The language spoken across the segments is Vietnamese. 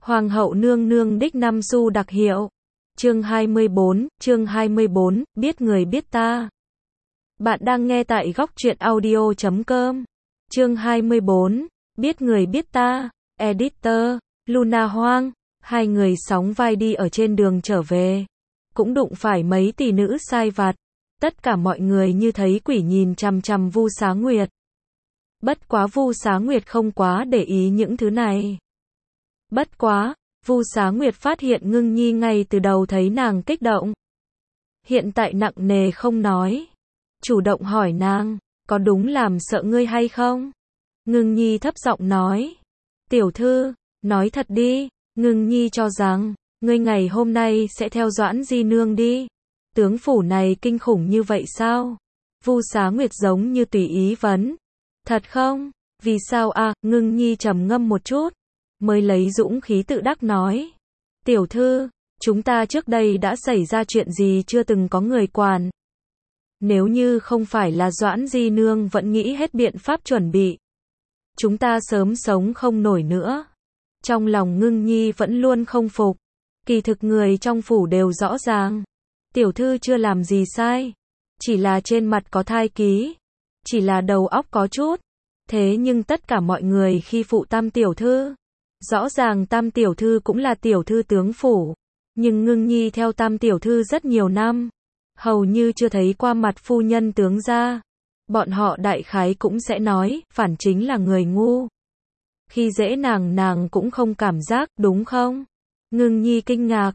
Hoàng hậu nương nương đích năm xu đặc hiệu. Chương 24, biết người biết ta. Bạn đang nghe tại góc truyện audio.com. Chương 24, biết người biết ta. Editor, Luna Hoang. Hai người sóng vai đi ở trên đường trở về. Cũng đụng phải mấy tỷ nữ sai vặt. Tất cả mọi người như thấy quỷ nhìn chằm chằm Vu Xá Nguyệt. Bất quá Vu Xá Nguyệt không quá để ý những thứ này. Bất quá, Vu Xá Nguyệt phát hiện Ngưng Nhi ngay từ đầu thấy nàng kích động. Hiện tại nặng nề không nói. Chủ động hỏi nàng, có đúng làm sợ ngươi hay không? Ngưng Nhi thấp giọng nói. Tiểu thư, nói thật đi. Ngưng Nhi cho rằng, ngươi ngày hôm nay sẽ theo Doãn Di Nương đi. Tướng phủ này kinh khủng như vậy sao? Vu Xá Nguyệt giống như tùy ý vấn. Thật không? Vì sao à? Ngưng Nhi trầm ngâm một chút, mới lấy dũng khí tự đắc nói. Tiểu thư, chúng ta trước đây đã xảy ra chuyện gì chưa từng có người quản. Nếu như không phải là Doãn Di Nương vẫn nghĩ hết biện pháp chuẩn bị, chúng ta sớm sống không nổi nữa. Trong lòng Ngưng Nhi vẫn luôn không phục. Kỳ thực người trong phủ đều rõ ràng. Tiểu thư chưa làm gì sai. Chỉ là trên mặt có thai ký. Chỉ là đầu óc có chút. Thế nhưng tất cả mọi người khi phụ Tam tiểu thư. Rõ ràng Tam tiểu thư cũng là tiểu thư tướng phủ. Nhưng Ngưng Nhi theo Tam tiểu thư rất nhiều năm. Hầu như chưa thấy qua mặt phu nhân tướng gia. Bọn họ đại khái cũng sẽ nói, phản chính là người ngu. Khi dễ nàng cũng không cảm giác, đúng không? Ngưng Nhi kinh ngạc,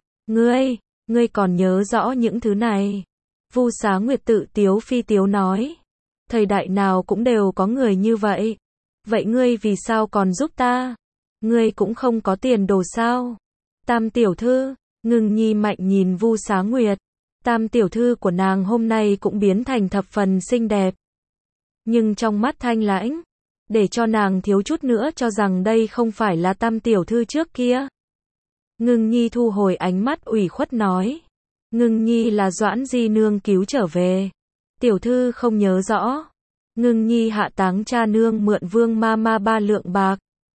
ngươi còn nhớ rõ những thứ này. Vu Xá Nguyệt tự tiếu phi tiếu nói. Thời đại nào cũng đều có người như vậy. Vậy ngươi vì sao còn giúp ta? Ngươi cũng không có tiền đồ sao? Tam tiểu thư, Ngưng Nhi mạnh nhìn Vu Xá Nguyệt. Tam tiểu thư của nàng hôm nay cũng biến thành thập phần xinh đẹp. Nhưng trong mắt thanh lãnh, để cho nàng thiếu chút nữa cho rằng đây không phải là Tam tiểu thư trước kia. Ngưng Nhi thu hồi ánh mắt ủy khuất nói. Ngưng Nhi là Doãn Di Nương cứu trở về. Tiểu thư không nhớ rõ. Ngưng Nhi hạ táng cha nương mượn Vương ma 3 lượng bạc.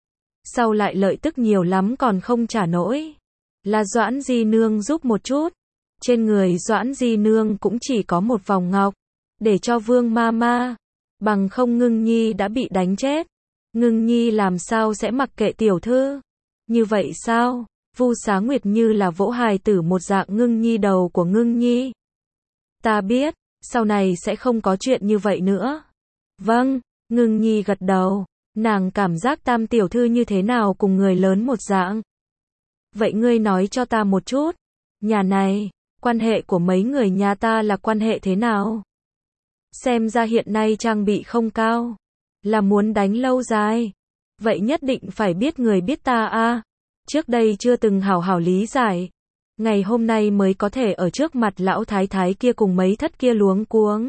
Sau lại lợi tức nhiều lắm còn không trả nổi. Là Doãn Di Nương giúp một chút. Trên người Doãn Di Nương cũng chỉ có một vòng ngọc. Để cho Vương ma. Bằng không Ngưng Nhi đã bị đánh chết. Ngưng Nhi làm sao sẽ mặc kệ tiểu thư? Như vậy sao? Vu Xá Nguyệt như là vỗ hài tử một dạng Ngưng Nhi đầu của Ngưng Nhi. Ta biết, sau này sẽ không có chuyện như vậy nữa. Vâng, Ngưng Nhi gật đầu. Nàng cảm giác Tam tiểu thư như thế nào cùng người lớn một dạng. Vậy ngươi nói cho ta một chút. Nhà này, quan hệ của mấy người nhà ta là quan hệ thế nào? Xem ra hiện nay trang bị không cao. Là muốn đánh lâu dài. Vậy nhất định phải biết người biết ta a. Trước đây chưa từng hảo hảo lý giải. Ngày hôm nay mới có thể ở trước mặt lão thái thái kia cùng mấy thất kia luống cuống.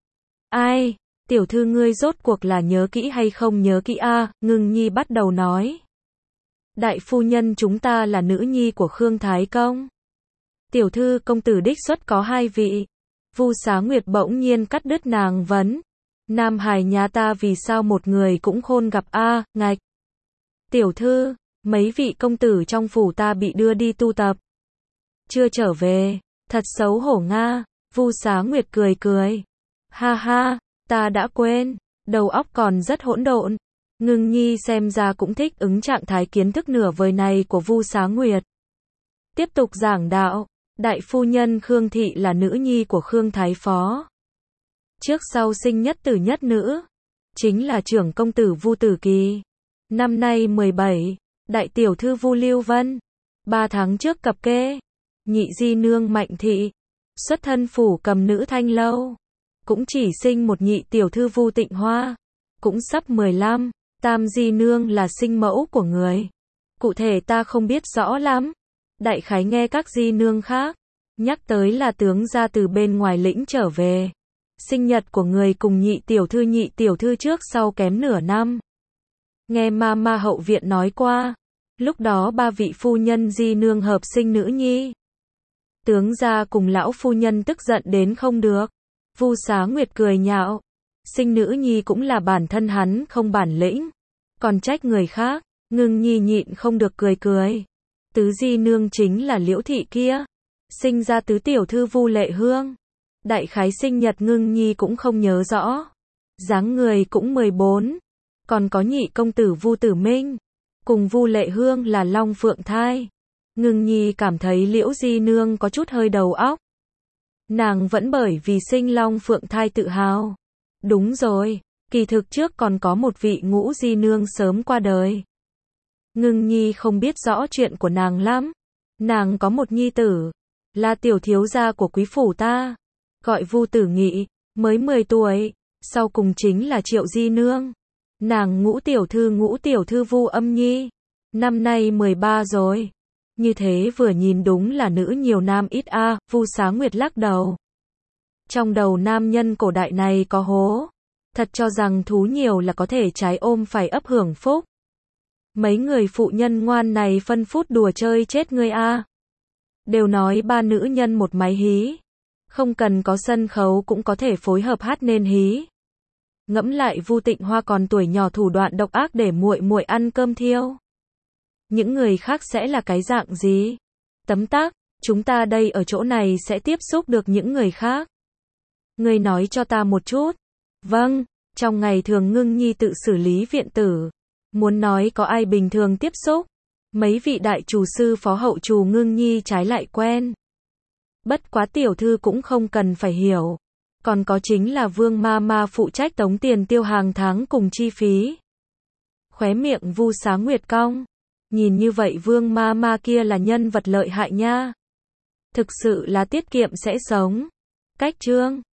Ai, tiểu thư ngươi rốt cuộc là nhớ kỹ hay không nhớ kỹ a? Ngưng Nhi bắt đầu nói. Đại phu nhân chúng ta là nữ nhi của Khương Thái Công. Tiểu thư công tử đích xuất có 2 vị. Vu Xá Nguyệt bỗng nhiên cắt đứt nàng vấn. Nam hài nhà ta vì sao một người cũng khôn gặp a? Ngạch. Tiểu thư, mấy vị công tử trong phủ ta bị đưa đi tu tập. Chưa trở về, thật xấu hổ nga. Vu Xá Nguyệt cười. Ha ha, ta đã quên, đầu óc còn rất hỗn độn. Ngưng Nhi xem ra cũng thích ứng trạng thái kiến thức nửa vời này của Vu Xá Nguyệt. Tiếp tục giảng đạo, đại phu nhân Khương Thị là nữ nhi của Khương Thái Phó. Trước sau sinh nhất tử nhất nữ, chính là trưởng công tử Vu Tử Kỳ. Năm nay 17, đại tiểu thư Vu Lưu Vân. 3 tháng trước cập kê, nhị di nương Mạnh Thị. Xuất thân phủ cầm nữ Thanh Lâu. Cũng chỉ sinh một nhị tiểu thư Vu Tịnh Hoa. Cũng sắp 15, Tam di nương là sinh mẫu của người. Cụ thể ta không biết rõ lắm. Đại khái nghe các di nương khác nhắc tới là tướng gia từ bên ngoài lĩnh trở về. Sinh nhật của người cùng nhị tiểu thư trước sau kém nửa năm. Nghe ma hậu viện nói qua, lúc đó 3 vị phu nhân di nương hợp sinh nữ nhi. Tướng gia cùng lão phu nhân tức giận đến không được. Vu Xá Nguyệt cười nhạo. Sinh nữ nhi cũng là bản thân hắn không bản lĩnh. Còn trách người khác. Ngưng Nhi nhịn không được cười. Tứ di nương chính là Liễu thị kia, sinh ra tứ tiểu thư Vu Lệ Hương. Đại khái sinh nhật Ngưng Nhi cũng không nhớ rõ. Dáng người cũng 14. Còn có nhị công tử Vu Tử Minh, cùng Vu Lệ Hương là long phượng thai. Ngưng Nhi cảm thấy Liễu di nương có chút hơi đầu óc. Nàng vẫn bởi vì sinh long phượng thai tự hào. Đúng rồi, kỳ thực trước còn có một vị ngũ di nương sớm qua đời. Ngưng Nhi không biết rõ chuyện của nàng lắm. Nàng có một nhi tử, là tiểu thiếu gia của quý phủ ta, gọi Vu Tử Nghị, mới 10 tuổi, sau cùng chính là Triệu di nương. Nàng ngũ tiểu thư Vu Âm Nhi, năm nay 13 rồi. Như thế vừa nhìn đúng là nữ nhiều nam ít a. Vu Xá Nguyệt lắc đầu. Trong đầu nam nhân cổ đại này có hố. Thật cho rằng thú nhiều là có thể trái ôm phải ấp hưởng phúc. Mấy người phụ nhân ngoan này phân phút đùa chơi chết ngươi a. Đều nói ba nữ nhân một máy hí. Không cần có sân khấu cũng có thể phối hợp hát nên hí. Ngẫm lại Vu Tịnh Hoa còn tuổi nhỏ thủ đoạn độc ác để muội muội ăn cơm thiêu. Những người khác sẽ là cái dạng gì? Tấm tắc, chúng ta đây ở chỗ này sẽ tiếp xúc được những người khác. Ngươi nói cho ta một chút. Vâng, trong ngày thường Ngưng Nhi tự xử lý viện tử. Muốn nói có ai bình thường tiếp xúc. Mấy vị đại trù sư phó hậu trù Ngưng Nhi trái lại quen. Bất quá tiểu thư cũng không cần phải hiểu. Còn có chính là Vương ma ma phụ trách tống tiền tiêu hàng tháng cùng chi phí. Khóe miệng Vu Xá Nguyệt cong. Nhìn như vậy Vương ma ma kia là nhân vật lợi hại nha. Thực sự là tiết kiệm sẽ sống. Cách chương